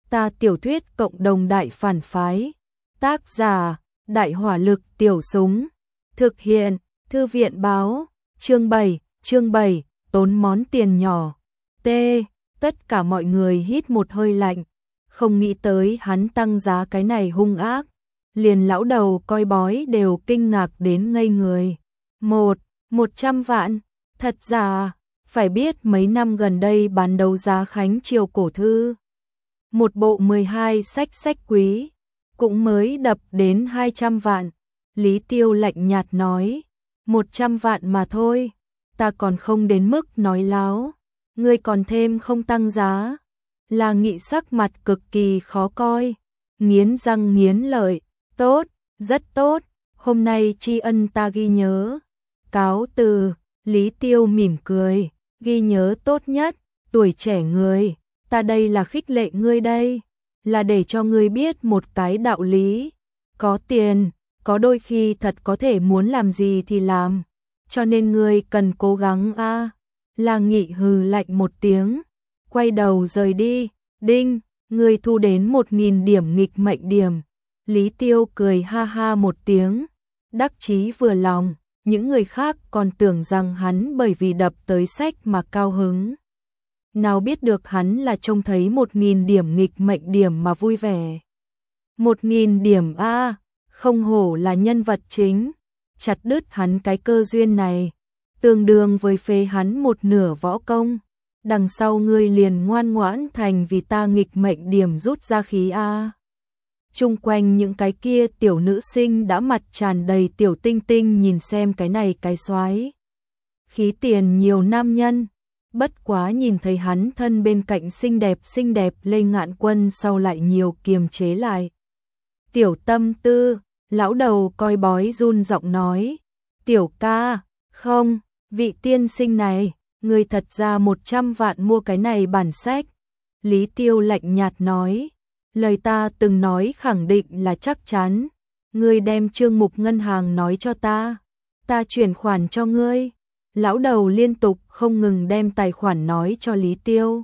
Ta tiểu thuyết cộng đồng đại phản phái. Tác giả, Đại hỏa lực tiểu súng. Thực hiện, Thư viện báo. Chương 7, tốn món tiền nhỏ. T. Tất cả mọi người hít một hơi lạnh. Không nghĩ tới hắn tăng giá cái này hung ác. Liền lão đầu coi bói đều kinh ngạc đến ngây người. 100 vạn. Thật ra, phải biết mấy năm gần đây bán đấu giá Khánh Triều cổ thư. Một bộ 12 sách quý, cũng mới đập đến 200 vạn. Lý Tiêu lạnh nhạt nói, 100 vạn mà thôi, ta còn không đến mức nói láo, ngươi còn thêm không tăng giá. Là Nghị sắc mặt cực kỳ khó coi, nghiến răng nghiến lợi, tốt, rất tốt, hôm nay tri ân ta ghi nhớ. Cáo từ. Lý Tiêu mỉm cười, ghi nhớ tốt nhất, tuổi trẻ người, ta đây là khích lệ ngươi đây, là để cho ngươi biết một cái đạo lý, có tiền, có đôi khi thật có thể muốn làm gì thì làm, cho nên ngươi cần cố gắng a. La Nghị hừ lạnh một tiếng, quay đầu rời đi. Đinh, ngươi thu đến 1000 điểm nghịch mệnh điểm. Lý Tiêu cười ha ha một tiếng, đắc chí vừa lòng. Những người khác còn tưởng rằng hắn bởi vì đập tới sách mà cao hứng. Nào biết được hắn là trông thấy 1000 điểm nghịch mệnh điểm mà vui vẻ. 1000 điểm a, không hổ là nhân vật chính, chặt đứt hắn cái cơ duyên này, tương đương với phế hắn một nửa võ công. Đằng sau ngươi liền ngoan ngoãn thành vì ta nghịch mệnh điểm rút ra khí a. Chung quanh những cái kia tiểu nữ sinh đã mặt tràn đầy tiểu tinh tinh nhìn xem cái này cái soái khí tiền nhiều nam nhân, bất quá nhìn thấy hắn thân bên cạnh xinh đẹp Lê Ngạn Quân sau lại nhiều kiềm chế lại. Tiểu tâm tư, lão đầu coi bói run giọng nói, tiểu ca, không, vị tiên sinh này, người thật ra 100 vạn mua cái này bản sách. Lý Tiêu lạnh nhạt nói, lời ta từng nói khẳng định là chắc chắn, ngươi đem chương mục ngân hàng nói cho ta chuyển khoản cho ngươi. Lão đầu liên tục không ngừng đem tài khoản nói cho Lý Tiêu.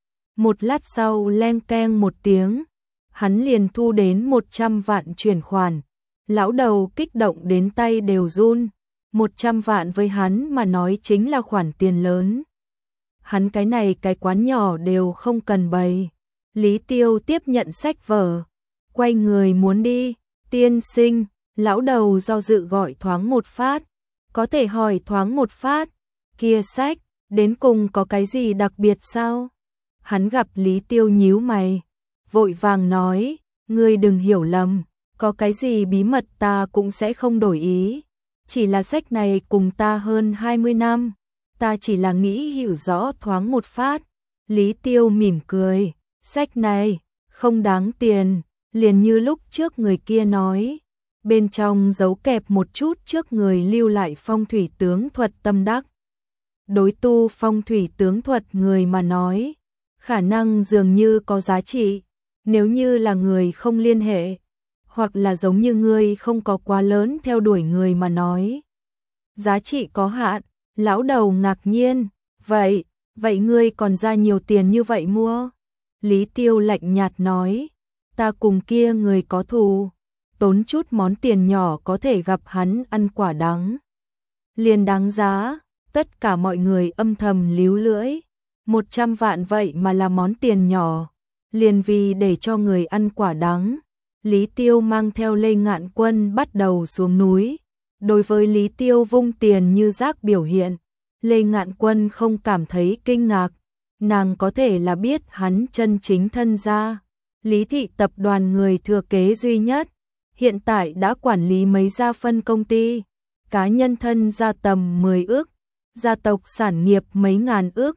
Một lát sau leng keng một tiếng, hắn liền thu đến 100 vạn chuyển khoản. Lão đầu kích động đến tay đều run, 100 vạn với hắn mà nói chính là khoản tiền lớn. Hắn cái này cái quán nhỏ đều không cần bày. Lý Tiêu tiếp nhận sách vở, quay người muốn đi. Tiên sinh, lão đầu do dự gọi thoáng một phát, có thể hỏi thoáng một phát, kia sách, đến cùng có cái gì đặc biệt sao? Hắn gặp Lý Tiêu nhíu mày, vội vàng nói, ngươi đừng hiểu lầm, có cái gì bí mật ta cũng sẽ không đổi ý, chỉ là sách này cùng ta hơn 20 năm, ta chỉ là nghĩ hiểu rõ thoáng một phát. Lý Tiêu mỉm cười, sách này không đáng tiền, liền như lúc trước người kia nói, bên trong giấu kẹp một chút trước người lưu lại phong thủy tướng thuật tâm đắc. Đối tu phong thủy tướng thuật người mà nói, khả năng dường như có giá trị, nếu như là người không liên hệ, hoặc là giống như ngươi không có quá lớn theo đuổi người mà nói, giá trị có hạn. Lão đầu ngạc nhiên, vậy ngươi còn ra nhiều tiền như vậy mua? Lý Tiêu lạnh nhạt nói, ta cùng kia người có thù, tốn chút món tiền nhỏ có thể gặp hắn ăn quả đắng, liền đáng giá. Tất cả mọi người âm thầm líu lưỡi, 100 vạn vậy mà là món tiền nhỏ, liền vì để cho người ăn quả đắng. Lý Tiêu mang theo Lê Ngạn Quân bắt đầu xuống núi. Đối với Lý Tiêu vung tiền như rác biểu hiện, Lê Ngạn Quân không cảm thấy kinh ngạc, nàng có thể là biết hắn chân chính thân gia. Lý thị tập đoàn người thừa kế duy nhất, hiện tại đã quản lý mấy gia phân công ty, cá nhân thân gia tầm 10 ước, gia tộc sản nghiệp mấy ngàn ước.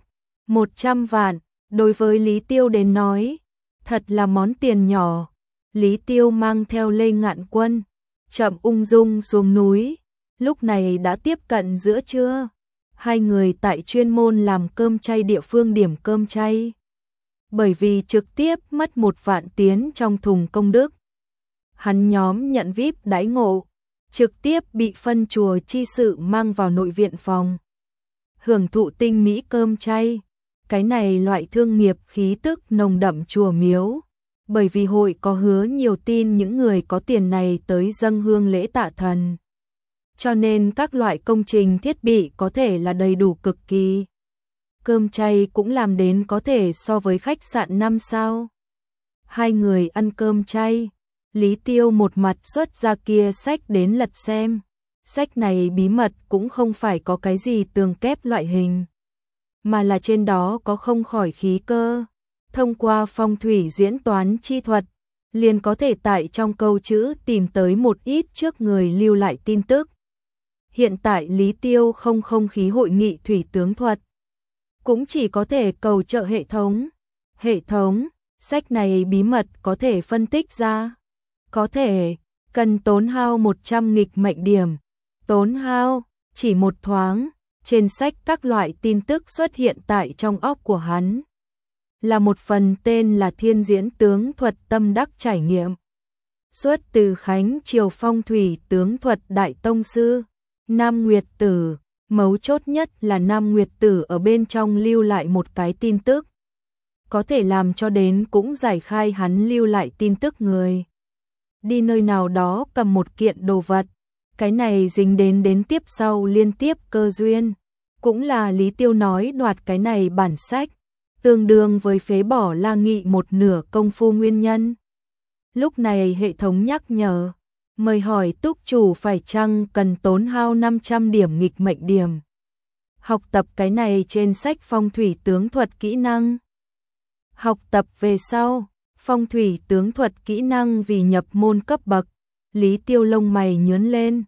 100 vạn, đối với Lý Tiêu đến nói, thật là món tiền nhỏ. Lý Tiêu mang theo Lê Ngạn Quân, chậm ung dung xuống núi, lúc này đã tiếp cận giữa trưa. Hai người tại chuyên môn làm cơm chay địa phương điểm cơm chay. Bởi vì trực tiếp mất 1 vạn tiến trong thùng công đức, hắn nhóm nhận VIP đãi ngộ, trực tiếp bị phân chùa chi sự mang vào nội viện phòng, hưởng thụ tinh mỹ cơm chay. Cái này loại thương nghiệp khí tức nồng đậm chùa miếu, bởi vì hội có hứa nhiều tin những người có tiền này tới dâng hương lễ tạ thần. Cho nên các loại công trình thiết bị có thể là đầy đủ cực kỳ. Cơm chay cũng làm đến có thể so với khách sạn 5 sao. Hai người ăn cơm chay, Lý Tiêu một mặt xuất ra kia sách đến lật xem. Sách này bí mật cũng không phải có cái gì tường kép loại hình, mà là trên đó có không khỏi khí cơ. Thông qua phong thủy diễn toán chi thuật, liền có thể tại trong câu chữ tìm tới một ít trước người lưu lại tin tức. Hiện tại Lý Tiêu không khí hội nghị thủy tướng thuật, cũng chỉ có thể cầu trợ hệ thống. Hệ thống, sách này bí mật có thể phân tích ra. Có thể, cần tốn hao 100 nghịch mệnh điểm. Tốn hao, chỉ một thoáng, trên sách các loại tin tức xuất hiện tại trong óc của hắn. Là một phần tên là Thiên Diễn Tướng Thuật Tâm Đắc Trải Nghiệm. Xuất từ Khánh Triều Phong Thủy Tướng Thuật Đại Tông Sư, Nam Nguyệt Tử. Mấu chốt nhất là Nam Nguyệt Tử ở bên trong lưu lại một cái tin tức. Có thể làm cho đến cũng giải khai hắn lưu lại tin tức người. Đi nơi nào đó cầm một kiện đồ vật. Cái này dính đến tiếp sau liên tiếp cơ duyên. Cũng là Lý Tiêu nói đoạt cái này bản sách, tương đương với phế bỏ La Nghị một nửa công phu nguyên nhân. Lúc này hệ thống nhắc nhở, mời hỏi túc chủ phải chăng cần tốn hao 500 điểm nghịch mệnh điểm. Học tập cái này trên sách phong thủy tướng thuật kỹ năng. Học tập về sau, phong thủy tướng thuật kỹ năng vì nhập môn cấp bậc, Lý Tiêu lông mày nhướng lên.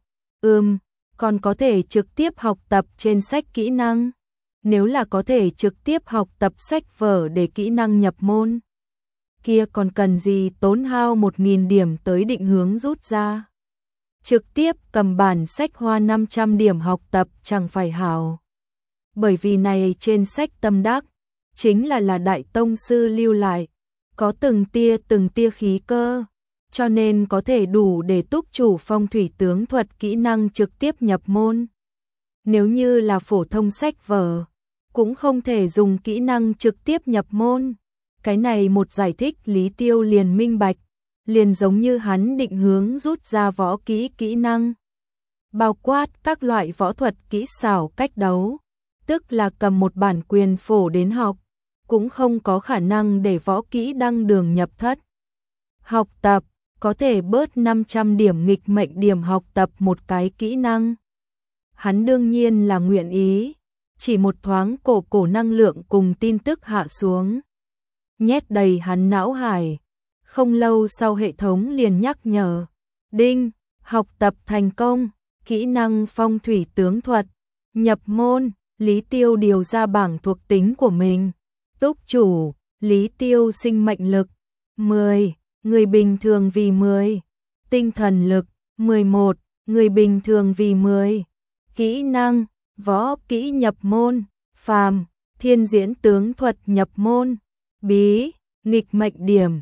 Còn có thể trực tiếp học tập trên sách kỹ năng. Nếu là có thể trực tiếp học tập sách vở để kỹ năng nhập môn, kia còn cần gì tốn hao 1000 điểm tới định hướng rút ra. Trực tiếp cầm bản sách hoa 500 điểm học tập chẳng phải hảo. Bởi vì này trên sách tâm đắc, chính là Đại Tông Sư lưu lại, có từng tia khí cơ, cho nên có thể đủ để túc chủ phong thủy tướng thuật kỹ năng trực tiếp nhập môn. Nếu như là phổ thông sách vở, cũng không thể dùng kỹ năng trực tiếp nhập môn. Cái này một giải thích Lý Tiêu liền minh bạch, liền giống như hắn định hướng rút ra võ kỹ kỹ năng. Bao quát các loại võ thuật kỹ xảo cách đấu, tức là cầm một bản quyền phổ đến học, cũng không có khả năng để võ kỹ đăng đường nhập thất. Học tập, có thể bớt 500 điểm nghịch mệnh điểm học tập một cái kỹ năng. Hắn đương nhiên là nguyện ý, chỉ một thoáng cổ năng lượng cùng tin tức hạ xuống, nhét đầy hắn não hải. Không lâu sau hệ thống liền nhắc nhở, đinh, học tập thành công, kỹ năng phong thủy tướng thuật, nhập môn. Lý Tiêu điều ra bảng thuộc tính của mình. Túc chủ, Lý Tiêu sinh mệnh lực 10, người bình thường vì 10, tinh thần lực 11, người bình thường vì 10. Kỹ năng, võ kỹ nhập môn, phàm, thiên diễn tướng thuật nhập môn, bí, nghịch mệnh điểm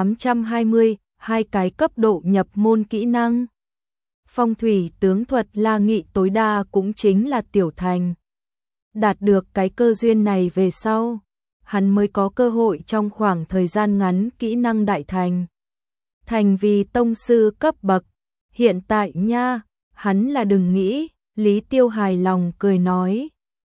820, hai cái cấp độ nhập môn kỹ năng. Phong thủy tướng thuật La Nghị tối đa cũng chính là tiểu thành. Đạt được cái cơ duyên này về sau, hắn mới có cơ hội trong khoảng thời gian ngắn kỹ năng đại thành. Thành vì tông sư cấp bậc, hiện tại nha, hắn là đừng nghĩ. Lý Tiêu hài lòng cười nói,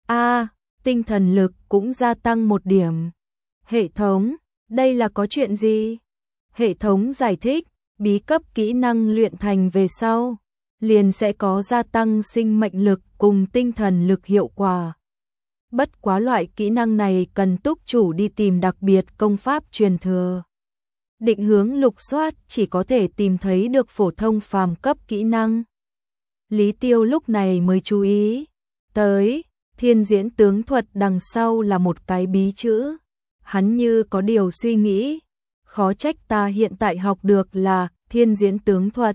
tinh thần lực cũng gia tăng 1 điểm. Hệ thống, đây là có chuyện gì? Hệ thống giải thích, bí cấp kỹ năng luyện thành về sau, liền sẽ có gia tăng sinh mệnh lực cùng tinh thần lực hiệu quả. Bất quá loại kỹ năng này cần túc chủ đi tìm đặc biệt công pháp truyền thừa. Định hướng lục soát chỉ có thể tìm thấy được phổ thông phàm cấp kỹ năng. Lý Tiêu lúc này mới chú ý tới, thiên diễn tướng thuật đằng sau là một cái bí chữ. Hắn như có điều suy nghĩ, khó trách ta hiện tại học được là thiên diễn tướng thuật,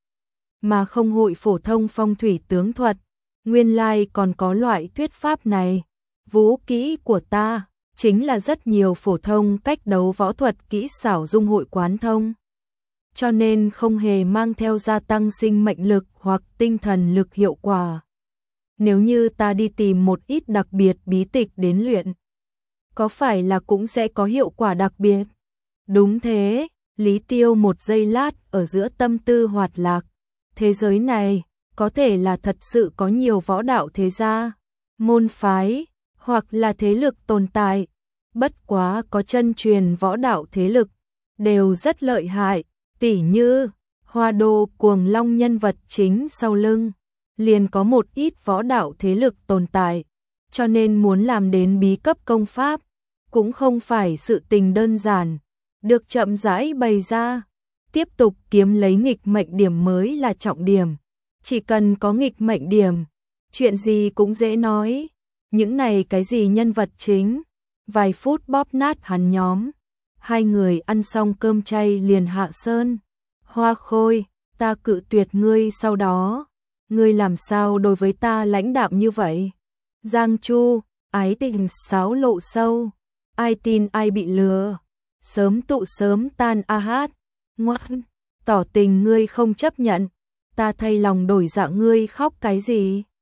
mà không hội phổ thông phong thủy tướng thuật. Nguyên lai còn có loại thuyết pháp này. Vũ kỹ của ta chính là rất nhiều phổ thông cách đấu võ thuật kỹ xảo dung hội quán thông, cho nên không hề mang theo gia tăng sinh mệnh lực hoặc tinh thần lực hiệu quả. Nếu như ta đi tìm một ít đặc biệt bí tịch đến luyện, có phải là cũng sẽ có hiệu quả đặc biệt? Đúng thế, Lý Tiêu một giây lát ở giữa tâm tư hoạt lạc. Thế giới này, có thể là thật sự có nhiều võ đạo thế gia, môn phái, hoặc là thế lực tồn tại. Bất quá có chân truyền võ đạo thế lực, đều rất lợi hại, tỉ như Hoa Đô Cuồng Long nhân vật chính sau lưng, liền có một ít võ đạo thế lực tồn tại, cho nên muốn làm đến bí cấp công pháp, cũng không phải sự tình đơn giản, được chậm rãi bày ra. Tiếp tục kiếm lấy nghịch mệnh điểm mới là trọng điểm, chỉ cần có nghịch mệnh điểm, chuyện gì cũng dễ nói. Những này cái gì nhân vật chính, vài phút bóp nát hắn nhóm. Hai người ăn xong cơm chay liền hạ sơn. Hoa Khôi, ta cự tuyệt ngươi sau đó, ngươi làm sao đối với ta lãnh đạm như vậy? Giang Chu, ái tình sáo lộ sâu, ai tin ai bị lừa, sớm tụ sớm tan a hát, ngoan, tỏ tình ngươi không chấp nhận, ta thay lòng đổi dạ ngươi khóc cái gì?